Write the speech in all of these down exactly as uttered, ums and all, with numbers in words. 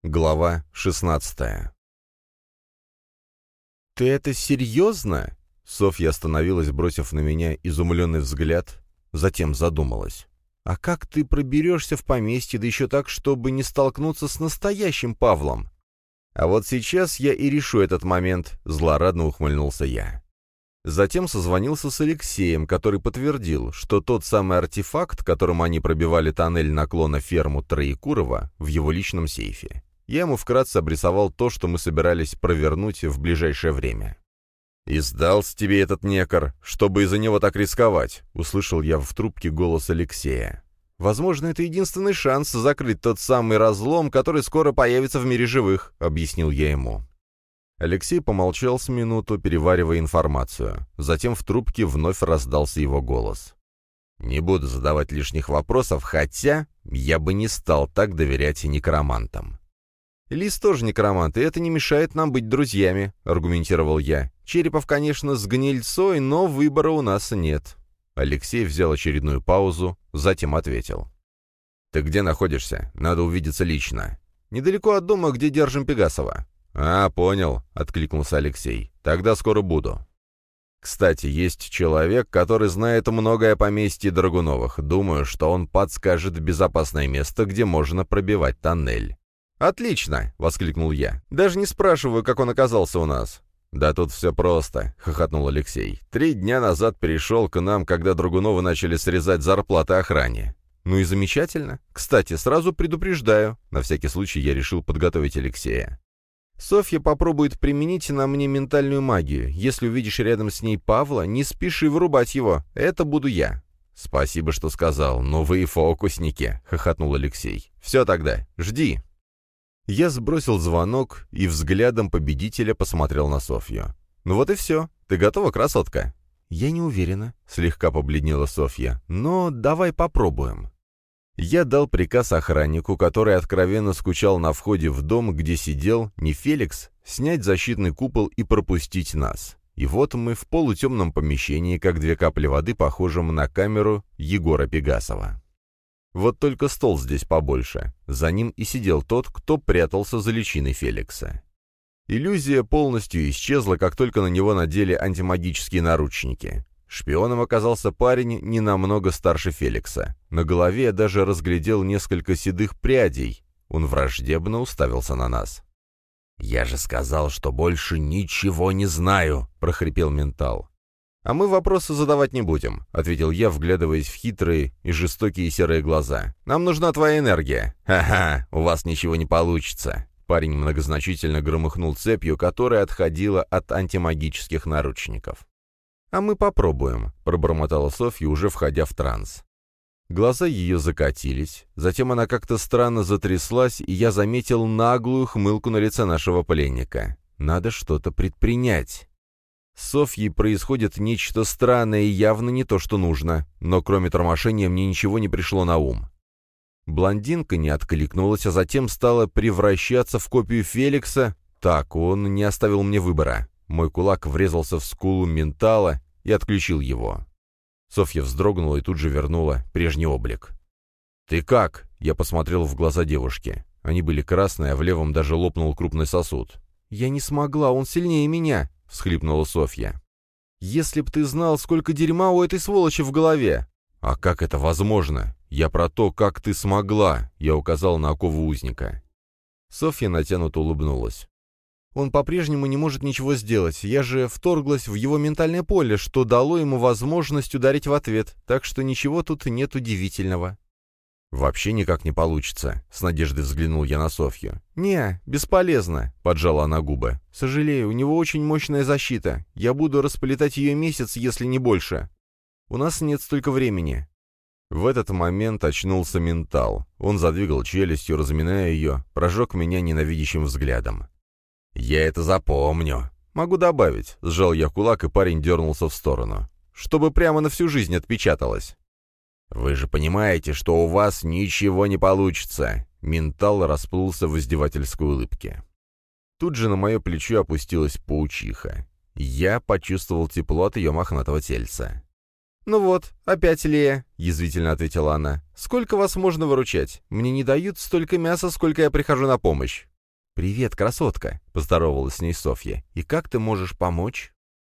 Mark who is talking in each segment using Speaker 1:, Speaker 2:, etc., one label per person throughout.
Speaker 1: Глава шестнадцатая. «Ты это серьезно?» Софья остановилась, бросив на меня изумленный взгляд, затем задумалась. «А как ты проберешься в поместье, да еще так, чтобы не столкнуться с настоящим Павлом?» «А вот сейчас я и решу этот момент», — злорадно ухмыльнулся я. Затем созвонился с Алексеем, который подтвердил, что тот самый артефакт, которым они пробивали тоннель наклона ферму Троекурова, в его личном сейфе. Я ему вкратце обрисовал то, что мы собирались провернуть в ближайшее время. «И сдался тебе этот некор, чтобы из-за него так рисковать», — услышал я в трубке голос Алексея. «Возможно, это единственный шанс закрыть тот самый разлом, который скоро появится в мире живых», — объяснил я ему. Алексей помолчал с минуту, переваривая информацию. Затем в трубке вновь раздался его голос. «Не буду задавать лишних вопросов, хотя я бы не стал так доверять некромантам». «Лис тоже некромант, и это не мешает нам быть друзьями», — аргументировал я. «Черепов, конечно, с гнильцой, но выбора у нас нет». Алексей взял очередную паузу, затем ответил. «Ты где находишься? Надо увидеться лично». «Недалеко от дома, где держим Пегасова». «А, понял», — откликнулся Алексей. «Тогда скоро буду». «Кстати, есть человек, который знает многое о поместье Драгуновых. Думаю, что он подскажет безопасное место, где можно пробивать тоннель». «Отлично!» — воскликнул я. «Даже не спрашиваю, как он оказался у нас». «Да тут все просто», — хохотнул Алексей. «Три дня назад перешел к нам, когда Драгуновы начали срезать зарплаты охране». «Ну и замечательно. Кстати, сразу предупреждаю». На всякий случай я решил подготовить Алексея. «Софья попробует применить на мне ментальную магию. Если увидишь рядом с ней Павла, не спеши вырубать его. Это буду я». «Спасибо, что сказал. Но вы и фокусники», — хохотнул Алексей. «Все тогда. Жди». Я сбросил звонок и взглядом победителя посмотрел на Софью. «Ну вот и все. Ты готова, красотка?» «Я не уверена», — слегка побледнела Софья. «Но давай попробуем». Я дал приказ охраннику, который откровенно скучал на входе в дом, где сидел не Феликс, снять защитный купол и пропустить нас. И вот мы в полутемном помещении, как две капли воды, похожем на камеру Егора Пегасова. Вот только стол здесь побольше. За ним и сидел тот, кто прятался за личиной Феликса. Иллюзия полностью исчезла, как только на него надели антимагические наручники. Шпионом оказался парень не намного старше Феликса. На голове я даже разглядел несколько седых прядей. Он враждебно уставился на нас. «Я же сказал, что больше ничего не знаю», — прохрипел ментал. «А мы вопросы задавать не будем», — ответил я, вглядываясь в хитрые и жестокие серые глаза. «Нам нужна твоя энергия». «Ха-ха, у вас ничего не получится». Парень многозначительно громыхнул цепью, которая отходила от антимагических наручников. «А мы попробуем», — пробормотала Софья, уже входя в транс. Глаза ее закатились, затем она как-то странно затряслась, и я заметил наглую хмылку на лице нашего пленника. «Надо что-то предпринять». С Софьей происходит нечто странное и явно не то, что нужно, но кроме тормошения мне ничего не пришло на ум. Блондинка не откликнулась, а затем стала превращаться в копию Феликса. Так, он не оставил мне выбора. Мой кулак врезался в скулу ментала и отключил его. Софья вздрогнула и тут же вернула прежний облик. «Ты как?» — я посмотрел в глаза девушки. Они были красные, а в левом даже лопнул крупный сосуд. «Я не смогла, он сильнее меня», — всхлипнула Софья. «Если б ты знал, сколько дерьма у этой сволочи в голове!» «А как это возможно? Я про то, как ты смогла!» — я указал на окову узника. Софья натянуто улыбнулась. «Он по-прежнему не может ничего сделать. Я же вторглась в его ментальное поле, что дало ему возможность ударить в ответ, так что ничего тут нет удивительного». «Вообще никак не получится», — с надеждой взглянул я на Софью. «Не, бесполезно», — поджала она губы. «Сожалею, у него очень мощная защита. Я буду расплетать ее месяц, если не больше. У нас нет столько времени». В этот момент очнулся ментал. Он задвигал челюстью, разминая ее, прожег меня ненавидящим взглядом. «Я это запомню». «Могу добавить», — сжал я кулак, и парень дернулся в сторону. «Чтобы прямо на всю жизнь отпечаталось». «Вы же понимаете, что у вас ничего не получится!» Ментал расплылся в издевательской улыбке. Тут же на мое плечо опустилась паучиха. Я почувствовал тепло от ее мохнатого тельца. «Ну вот, опять Лея», — язвительно ответила она. «Сколько вас можно выручать? Мне не дают столько мяса, сколько я прихожу на помощь». «Привет, красотка», — поздоровалась с ней Софья. «И как ты можешь помочь?»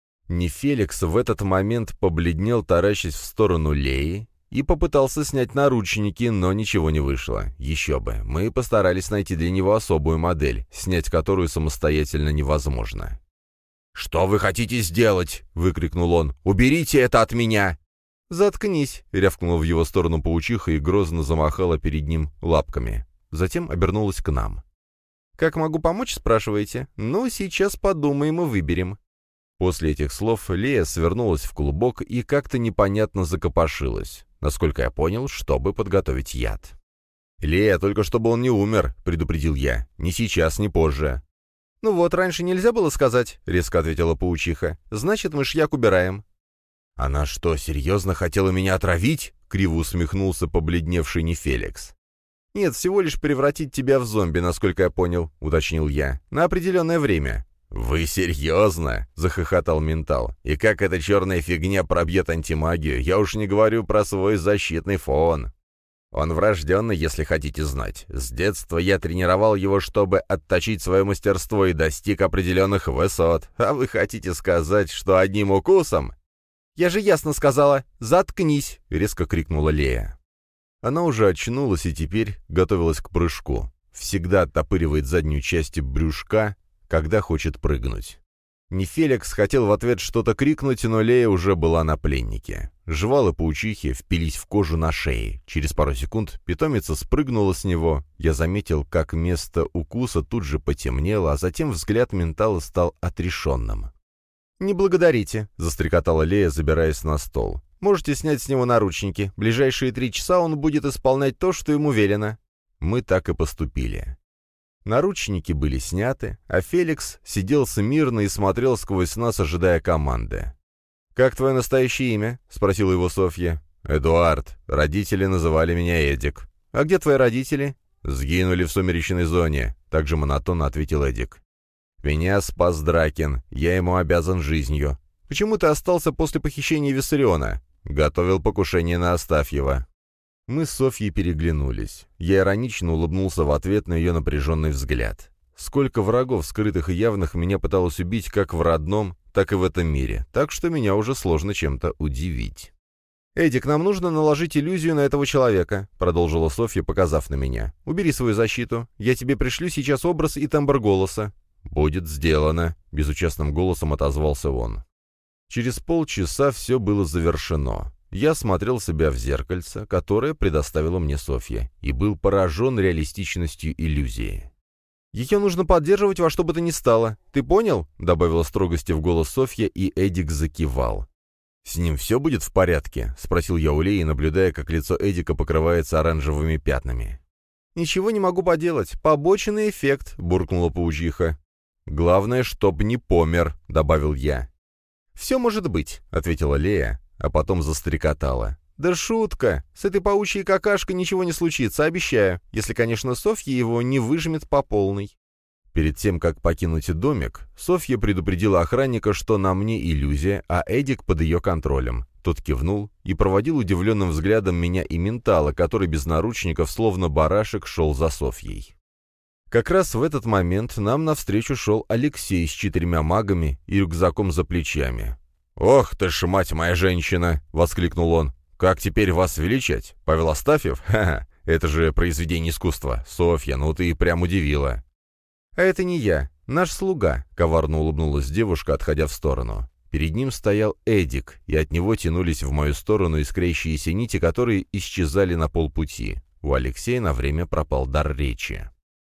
Speaker 1: Нефеликс в этот момент побледнел, таращась в сторону Леи, и попытался снять наручники, но ничего не вышло. Еще бы, мы постарались найти для него особую модель, снять которую самостоятельно невозможно. «Что вы хотите сделать?» — выкрикнул он. «Уберите это от меня!» «Заткнись!» — рявкнула в его сторону паучиха и грозно замахала перед ним лапками. Затем обернулась к нам. «Как могу помочь?» — спрашиваете. «Ну, сейчас подумаем и выберем». После этих слов Лея свернулась в клубок и как-то непонятно закопошилась, насколько я понял, чтобы подготовить яд. «Лея, только чтобы он не умер», — предупредил я. «Ни сейчас, ни позже». «Ну вот, раньше нельзя было сказать», — резко ответила паучиха. «Значит, мышьяк убираем». «Она что, серьезно хотела меня отравить?» — криво усмехнулся побледневший Нефеликс. «Нет, всего лишь превратить тебя в зомби, насколько я понял», — уточнил я. «На определенное время». «Вы серьезно?» — захохотал ментал. «И как эта черная фигня пробьет антимагию? Я уж не говорю про свой защитный фон. Он врожденный, если хотите знать. С детства я тренировал его, чтобы отточить свое мастерство и достиг определенных высот. А вы хотите сказать, что одним укусом...» «Я же ясно сказала, заткнись!» — резко крикнула Лея. Она уже очнулась и теперь готовилась к прыжку. Всегда оттопыривает заднюю часть брюшка, когда хочет прыгнуть. Нефеликс хотел в ответ что-то крикнуть, но Лея уже была на пленнике. Жвалы паучихи впились в кожу на шее. Через пару секунд питомица спрыгнула с него. Я заметил, как место укуса тут же потемнело, а затем взгляд ментала стал отрешенным. «Не благодарите», — застрекотала Лея, забираясь на стол. «Можете снять с него наручники. Ближайшие три часа он будет исполнять то, что ему велено». Мы так и поступили. Наручники были сняты, а Феликс сидел смирно и смотрел сквозь нас, ожидая команды. «Как твое настоящее имя?» — спросила его Софья. «Эдуард. Родители называли меня Эдик». «А где твои родители?» «Сгинули в сумеречной зоне», — также монотонно ответил Эдик. «Меня спас Дракин. Я ему обязан жизнью». «Почему ты остался после похищения Виссариона?» «Готовил покушение на Астафьева». Мы с Софьей переглянулись. Я иронично улыбнулся в ответ на ее напряженный взгляд. Сколько врагов, скрытых и явных, меня пыталось убить как в родном, так и в этом мире, так что меня уже сложно чем-то удивить. «Эдик, нам нужно наложить иллюзию на этого человека», — продолжила Софья, показав на меня. «Убери свою защиту. Я тебе пришлю сейчас образ и тембр голоса». «Будет сделано», — безучастным голосом отозвался он. Через полчаса все было завершено. Я смотрел себя в зеркальце, которое предоставила мне Софья, и был поражен реалистичностью иллюзии. «Ее нужно поддерживать во что бы то ни стало. Ты понял?» — добавила строгости в голос Софья, и Эдик закивал. «С ним все будет в порядке?» — спросил я у Леи, наблюдая, как лицо Эдика покрывается оранжевыми пятнами. «Ничего не могу поделать. Побочный эффект», — буркнула паучиха. «Главное, чтоб не помер», — добавил я. «Все может быть», — ответила Лея, а потом застрекотала. «Да шутка! С этой паучьей какашкой ничего не случится, обещаю, если, конечно, Софья его не выжмет по полной». Перед тем, как покинуть домик, Софья предупредила охранника, что на мне иллюзия, а Эдик под ее контролем. Тот кивнул и проводил удивленным взглядом меня и ментала, который без наручников, словно барашек, шел за Софьей. Как раз в этот момент нам навстречу шел Алексей с четырьмя магами и рюкзаком за плечами. «Ох ты ж, мать моя женщина!» — воскликнул он. «Как теперь вас величать? Павел Астафьев? Ха-ха! Это же произведение искусства. Софья, ну ты прям удивила». «А это не я, наш слуга», — коварно улыбнулась девушка, отходя в сторону. Перед ним стоял Эдик, и от него тянулись в мою сторону искрящиеся нити, которые исчезали на полпути. У Алексея на время пропал дар речи.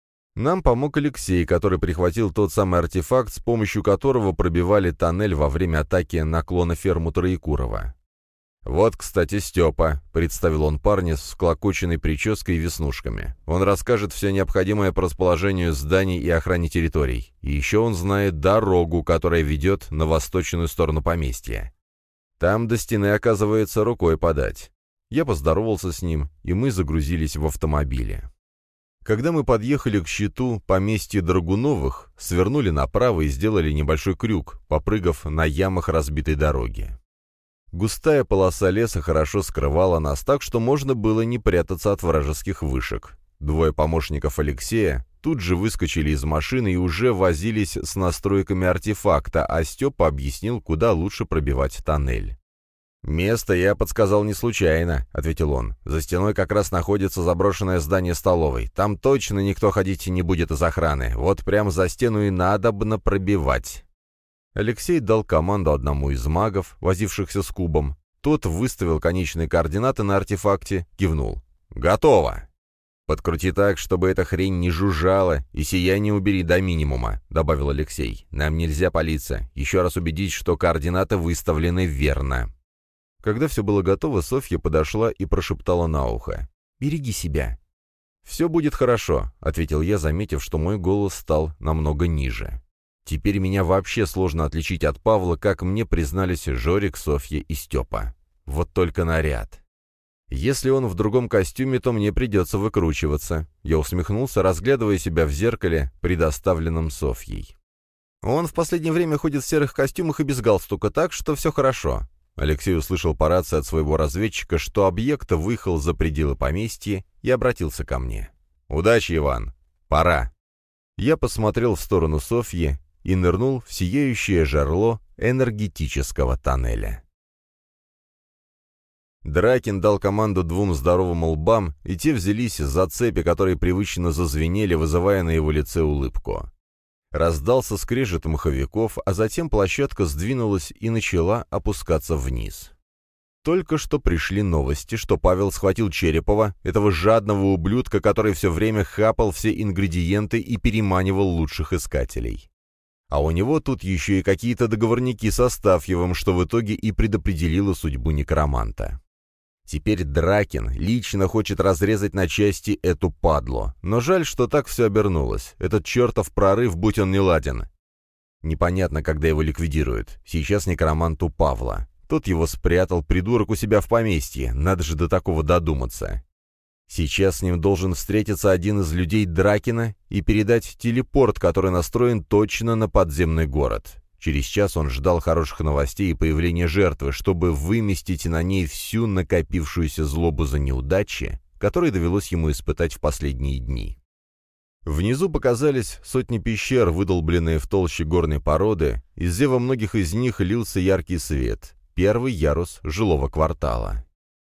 Speaker 1: Нам помог Алексей, который прихватил тот самый артефакт, с помощью которого пробивали тоннель во время атаки на клоноферму Троекурова. «Вот, кстати, Степа», — представил он парня с всклокоченной прической и веснушками. «Он расскажет все необходимое по расположению зданий и охране территорий. И еще он знает дорогу, которая ведет на восточную сторону поместья. Там до стены, оказывается, рукой подать». Я поздоровался с ним, и мы загрузились в автомобиле. Когда мы подъехали к щиту поместья Драгуновых, свернули направо и сделали небольшой крюк, попрыгав на ямах разбитой дороги. Густая полоса леса хорошо скрывала нас, так что можно было не прятаться от вражеских вышек. Двое помощников Алексея тут же выскочили из машины и уже возились с настройками артефакта, а Степа объяснил, куда лучше пробивать тоннель. «Место я подсказал не случайно», — ответил он. «За стеной как раз находится заброшенное здание столовой. Там точно никто ходить не будет из охраны. Вот прямо за стену и надобно пробивать». Алексей дал команду одному из магов, возившихся с кубом. Тот выставил конечные координаты на артефакте, кивнул. «Готово!» «Подкрути так, чтобы эта хрень не жужжала, и сияние убери до минимума», — добавил Алексей. «Нам нельзя палиться. Еще раз убедить, что координаты выставлены верно». Когда все было готово, Софья подошла и прошептала на ухо. «Береги себя». «Все будет хорошо», — ответил я, заметив, что мой голос стал намного ниже. Теперь меня вообще сложно отличить от Павла, как мне признались Жорик, Софья и Степа. Вот только наряд. Если он в другом костюме, то мне придется выкручиваться. Я усмехнулся, разглядывая себя в зеркале, предоставленном Софьей. Он в последнее время ходит в серых костюмах и без галстука, так что все хорошо. Алексей услышал по рации от своего разведчика, что объект выехал за пределы поместья и обратился ко мне. «Удачи, Иван! Пора!» Я посмотрел в сторону Софьи и нырнул в сияющее жерло энергетического тоннеля. Дракин дал команду двум здоровым лбам, и те взялись за цепи, которые привычно зазвенели, вызывая на его лице улыбку. Раздался скрежет маховиков, а затем площадка сдвинулась и начала опускаться вниз. Только что пришли новости, что Павел схватил Черепова, этого жадного ублюдка, который все время хапал все ингредиенты и переманивал лучших искателей. А у него тут еще и какие-то договорники с Астафьевым, что в итоге и предопределило судьбу некроманта. Теперь Дракин лично хочет разрезать на части эту падлу. Но жаль, что так все обернулось. Этот чертов прорыв, будь он неладен. Непонятно, когда его ликвидируют. Сейчас некромант у Павла. Тот его спрятал, придурок, у себя в поместье. Надо же до такого додуматься. Сейчас с ним должен встретиться один из людей Дракина и передать телепорт, который настроен точно на подземный город. Через час он ждал хороших новостей и появления жертвы, чтобы выместить на ней всю накопившуюся злобу за неудачи, которые довелось ему испытать в последние дни. Внизу показались сотни пещер, выдолбленные в толще горной породы, из зева многих из них лился яркий свет, первый ярус жилого квартала.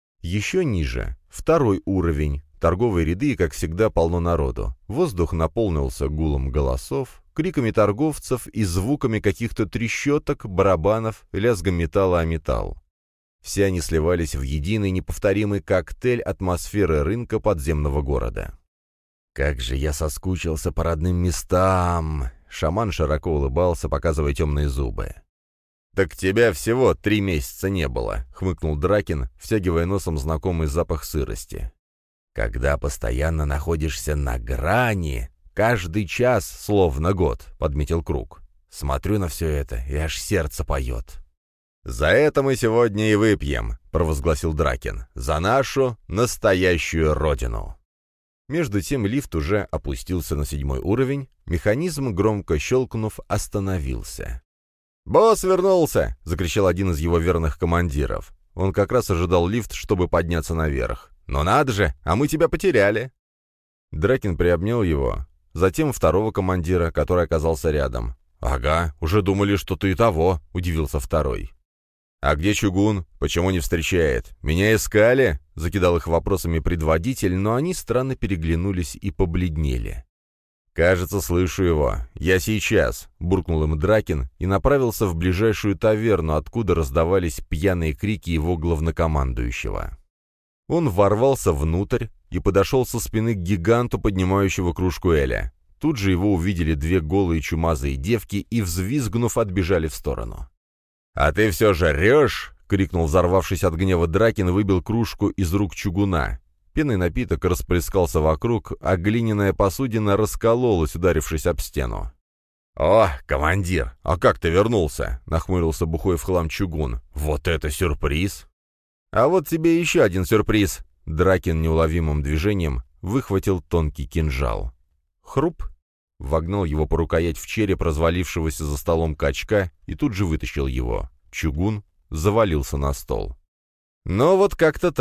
Speaker 1: Еще ниже — второй уровень, торговые ряды и, как всегда, полно народу. Воздух наполнился гулом голосов, криками торговцев и звуками каких-то трещоток, барабанов, лязгом металла о металл. Все они сливались в единый неповторимый коктейль атмосферы рынка подземного города. «Как же я соскучился по родным местам!» Шаман широко улыбался, показывая темные зубы. «Так тебя всего три месяца не было», — хмыкнул Дракин, втягивая носом знакомый запах сырости. «Когда постоянно находишься на грани, каждый час словно год», — подметил Круг. «Смотрю на все это, и аж сердце поет». «За это мы сегодня и выпьем», — провозгласил Дракин. «За нашу настоящую родину». Между тем лифт уже опустился на седьмой уровень, механизм, громко щелкнув, остановился. «Босс вернулся!» — закричал один из его верных командиров. Он как раз ожидал лифт, чтобы подняться наверх. «Но надо же, а мы тебя потеряли!» Дракин приобнял его, затем второго командира, который оказался рядом. «Ага, уже думали, что ты и того», — удивился второй. «А где Чугун? Почему не встречает? Меня искали?» — закидал их вопросами предводитель, но они странно переглянулись и побледнели. «Кажется, слышу его. Я сейчас», — буркнул им Дракин и направился в ближайшую таверну, откуда раздавались пьяные крики его главнокомандующего. Он ворвался внутрь и подошел со спины к гиганту, поднимающего кружку Эля. Тут же его увидели две голые чумазые девки и, взвизгнув, отбежали в сторону. «А ты все жрешь?» — крикнул, взорвавшись от гнева Дракин, выбил кружку из рук Чугуна. Пенный напиток расплескался вокруг, а глиняная посудина раскололась, ударившись об стену. «О, командир, а как ты вернулся?» — нахмурился бухой в хлам Чугун. «Вот это сюрприз!» «А вот тебе еще один сюрприз!» Дракин неуловимым движением выхватил тонкий кинжал. Хруп! Вогнал его по рукоять в череп развалившегося за столом качка и тут же вытащил его. Чугун завалился на стол. «Ну вот как-то так.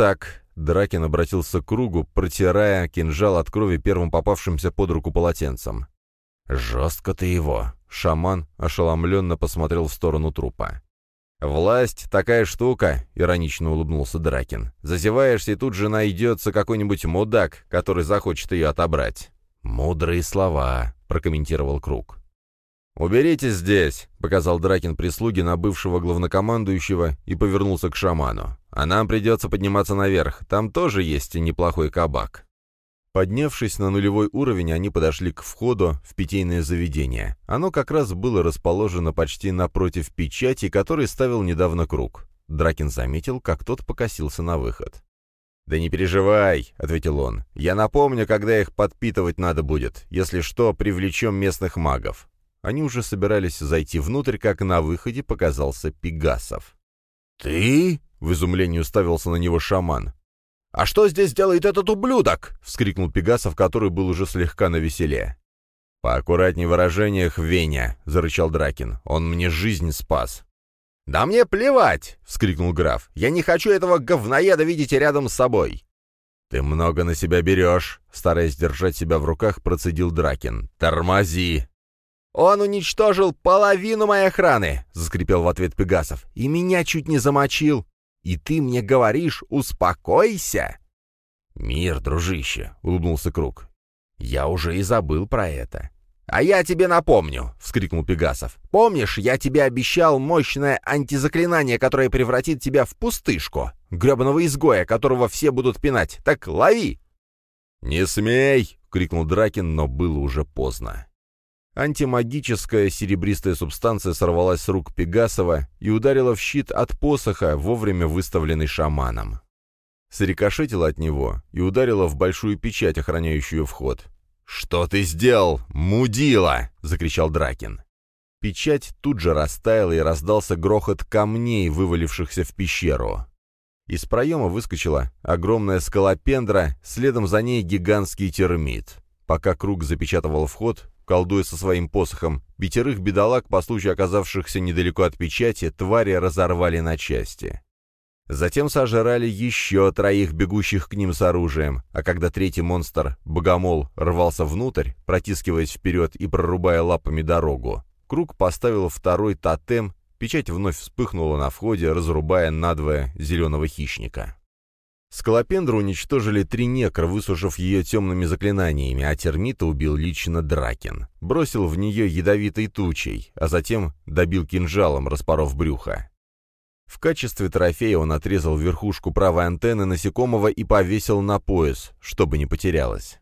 Speaker 1: Дракин обратился к кругу, протирая кинжал от крови первым попавшимся под руку полотенцем. «Жестко ты его!» — шаман ошеломленно посмотрел в сторону трупа. «Власть — такая штука», — иронично улыбнулся Дракин. «Зазеваешься, и тут же найдется какой-нибудь мудак, который захочет ее отобрать». «Мудрые слова», — прокомментировал Круг. «Уберитесь здесь», — показал Дракин прислуги на бывшего главнокомандующего и повернулся к шаману. «А нам придется подниматься наверх, там тоже есть неплохой кабак». Поднявшись на нулевой уровень, они подошли к входу в питейное заведение. Оно как раз было расположено почти напротив печати, который ставил недавно Круг. Дракин заметил, как тот покосился на выход. «Да не переживай», — ответил он. «Я напомню, когда их подпитывать надо будет. Если что, привлечем местных магов». Они уже собирались зайти внутрь, как на выходе показался Пегасов. «Ты?» — в изумлении уставился на него шаман. «А что здесь делает этот ублюдок?» — вскрикнул Пегасов, который был уже слегка навеселе. «Поаккуратней в выражениях, Веня», — зарычал Дракин. «Он мне жизнь спас». «Да мне плевать!» — вскрикнул граф. «Я не хочу этого говноеда видеть рядом с собой!» «Ты много на себя берешь», — стараясь держать себя в руках, процедил Дракин. «Тормози!» «Он уничтожил половину моей охраны!» — заскрипел в ответ Пегасов. «И меня чуть не замочил! И ты мне говоришь, успокойся!» «Мир, дружище!» — улыбнулся Круг. «Я уже и забыл про это». «А я тебе напомню!» — вскрикнул Пегасов. «Помнишь, я тебе обещал мощное антизаклинание, которое превратит тебя в пустышку? Гребаного изгоя, которого все будут пинать. Так лови!» «Не смей!» — крикнул Дракин, но было уже поздно. Антимагическая серебристая субстанция сорвалась с рук Пегасова и ударила в щит от посоха, вовремя выставленный шаманом. Срикошетила от него и ударила в большую печать, охраняющую вход. «Что ты сделал, мудила?» — закричал Дракин. Печать тут же растаяла, и раздался грохот камней, вывалившихся в пещеру. Из проема выскочила огромная скалопендра, следом за ней гигантский термит. Пока Круг запечатывал вход, колдуя со своим посохом, пятерых бедолаг, по случаю оказавшихся недалеко от печати, твари разорвали на части. Затем сожрали еще троих, бегущих к ним с оружием, а когда третий монстр, богомол, рвался внутрь, протискиваясь вперед и прорубая лапами дорогу, Круг поставил второй тотем, печать вновь вспыхнула на входе, разрубая надвое зеленого хищника. Скалопендру уничтожили три некра, высушив ее темными заклинаниями, а термита убил лично Дракин. Бросил в нее ядовитой тучей, а затем добил кинжалом, распоров брюхо. В качестве трофея он отрезал верхушку правой антенны насекомого и повесил на пояс, чтобы не потерялось.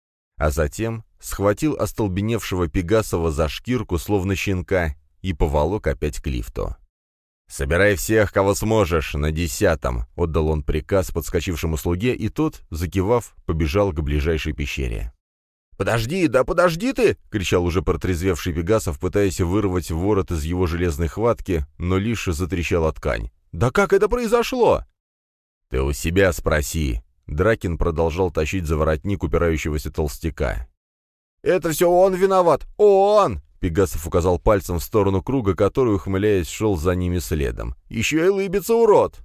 Speaker 1: А затем схватил остолбеневшего Пегасова за шкирку, словно щенка, и поволок опять к лифту. «Собирай всех, кого сможешь, на десятом», — отдал он приказ подскочившему слуге, и тот, закивав, побежал к ближайшей пещере. «Подожди, да подожди ты!» — кричал уже протрезвевший Пегасов, пытаясь вырвать ворот из его железной хватки, но лишь затрещала ткань. «Да как это произошло?» «Ты у себя спроси!» Дракин продолжал тащить за воротник упирающегося толстяка. «Это все он виноват! Он!» Пегасов указал пальцем в сторону Круга, который, ухмыляясь, шел за ними следом. «Еще и лыбится, урод!»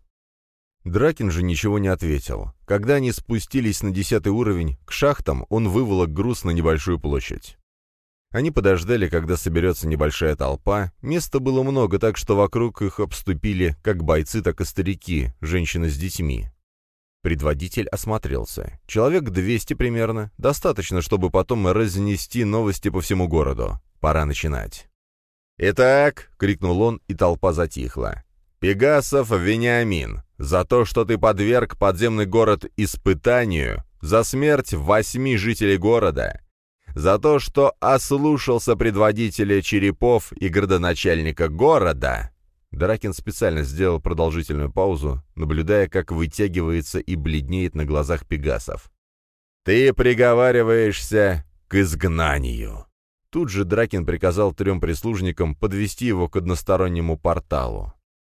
Speaker 1: Дракин же ничего не ответил. Когда они спустились на десятый уровень, к шахтам он выволок груз на небольшую площадь. Они подождали, когда соберется небольшая толпа. Места было много, так что вокруг их обступили как бойцы, так и старики, женщины с детьми. Предводитель осмотрелся. Человек двести примерно. Достаточно, чтобы потом разнести новости по всему городу. Пора начинать. «Итак», — крикнул он, и толпа затихла. «Пегасов Вениамин, за то, что ты подверг подземный город испытанию, за смерть восьми жителей города, за то, что ослушался предводителя черепов и градоначальника города». Дракин специально сделал продолжительную паузу, наблюдая, как вытягивается и бледнеет на глазах Пегасов. «Ты приговариваешься к изгнанию». Тут же Дракин приказал трем прислужникам подвести его к одностороннему порталу.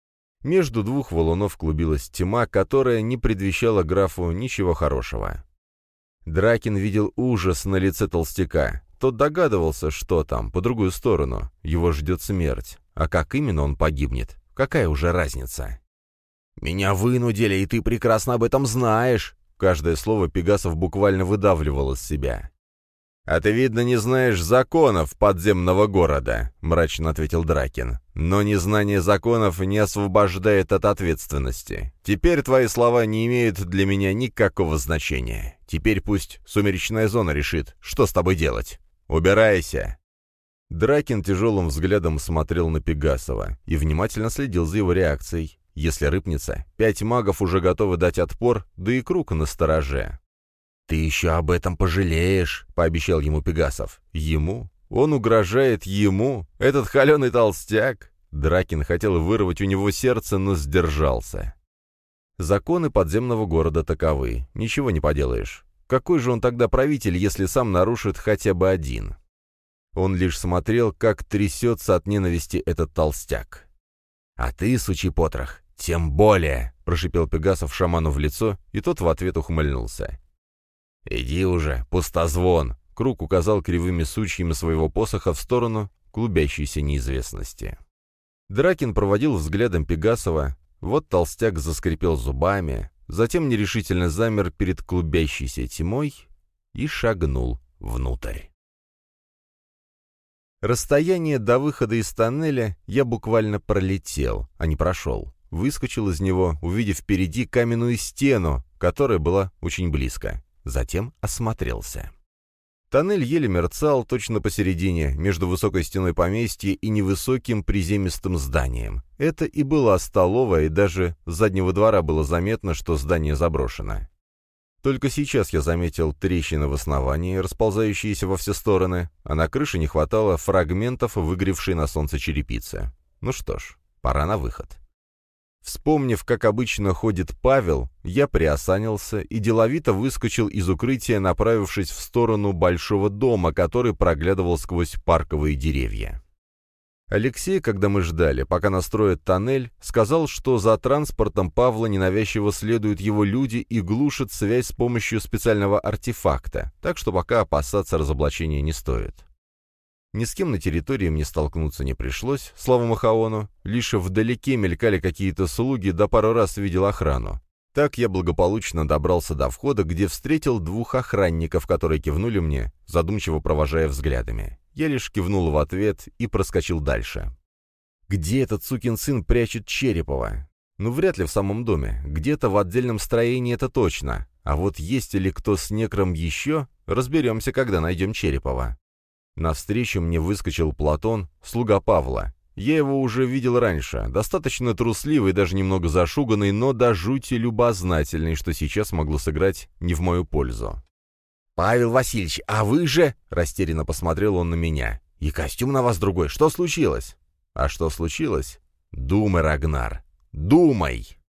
Speaker 1: Между двух валунов клубилась тьма, которая не предвещала графу ничего хорошего. Дракин видел ужас на лице толстяка. Тот догадывался, что там, по другую сторону. Его ждет смерть. А как именно он погибнет? Какая уже разница? «Меня вынудили, и ты прекрасно об этом знаешь!» Каждое слово Пегасов буквально выдавливал из себя. «А ты, видно, не знаешь законов подземного города», — мрачно ответил Дракин. «Но незнание законов не освобождает от ответственности. Теперь твои слова не имеют для меня никакого значения. Теперь пусть сумеречная зона решит, что с тобой делать. Убирайся!» Дракин тяжелым взглядом смотрел на Пегасова и внимательно следил за его реакцией. Если рыпнется, пять магов уже готовы дать отпор, да и круг настороже. «Ты еще об этом пожалеешь», — пообещал ему Пегасов. «Ему? Он угрожает ему? Этот холеный толстяк?» Дракин хотел вырвать у него сердце, но сдержался. Законы подземного города таковы. Ничего не поделаешь. Какой же он тогда правитель, если сам нарушит хотя бы один? Он лишь смотрел, как трясется от ненависти этот толстяк. «А ты, сучий потрох, тем более», — прошипел Пегасов шаману в лицо, и тот в ответ ухмыльнулся. «Иди уже, пустозвон!» — Круг указал кривыми сучьями своего посоха в сторону клубящейся неизвестности. Дракин проводил взглядом Пегасова, вот толстяк заскрипел зубами, затем нерешительно замер перед клубящейся тьмой и шагнул внутрь. Расстояние до выхода из тоннеля я буквально пролетел, а не прошел. Выскочил из него, увидев впереди каменную стену, которая была очень близко. Затем осмотрелся. Тоннель еле мерцал точно посередине, между высокой стеной поместья и невысоким приземистым зданием. Это и была столовая, и даже с заднего двора было заметно, что здание заброшено. Только сейчас я заметил трещины в основании, расползающиеся во все стороны, а на крыше не хватало фрагментов выгоревшей на солнце черепицы. Ну что ж, пора на выход. Вспомнив, как обычно ходит Павел, я приосанился и деловито выскочил из укрытия, направившись в сторону большого дома, который проглядывал сквозь парковые деревья. Алексей, когда мы ждали, пока настроят тоннель, сказал, что за транспортом Павла ненавязчиво следуют его люди и глушат связь с помощью специального артефакта, так что пока опасаться разоблачения не стоит. Ни с кем на территории мне столкнуться не пришлось, слава Махаону, лишь вдалеке мелькали какие-то слуги, да пару раз видел охрану. Так я благополучно добрался до входа, где встретил двух охранников, которые кивнули мне, задумчиво провожая взглядами. Я лишь кивнул в ответ и проскочил дальше. Где этот сукин сын прячет Черепова? Ну, вряд ли в самом доме, где-то в отдельном строении это точно. А вот есть ли кто с некром еще, разберемся, когда найдем Черепова. Навстречу мне выскочил Платон, слуга Павла. Я его уже видел раньше, достаточно трусливый, даже немного зашуганный, но до жути любознательный, что сейчас могло сыграть не в мою пользу. «Павел Васильевич, а вы же...» — растерянно посмотрел он на меня. «И костюм на вас другой. Что случилось?» «А что случилось? Думай, Рагнар, думай!»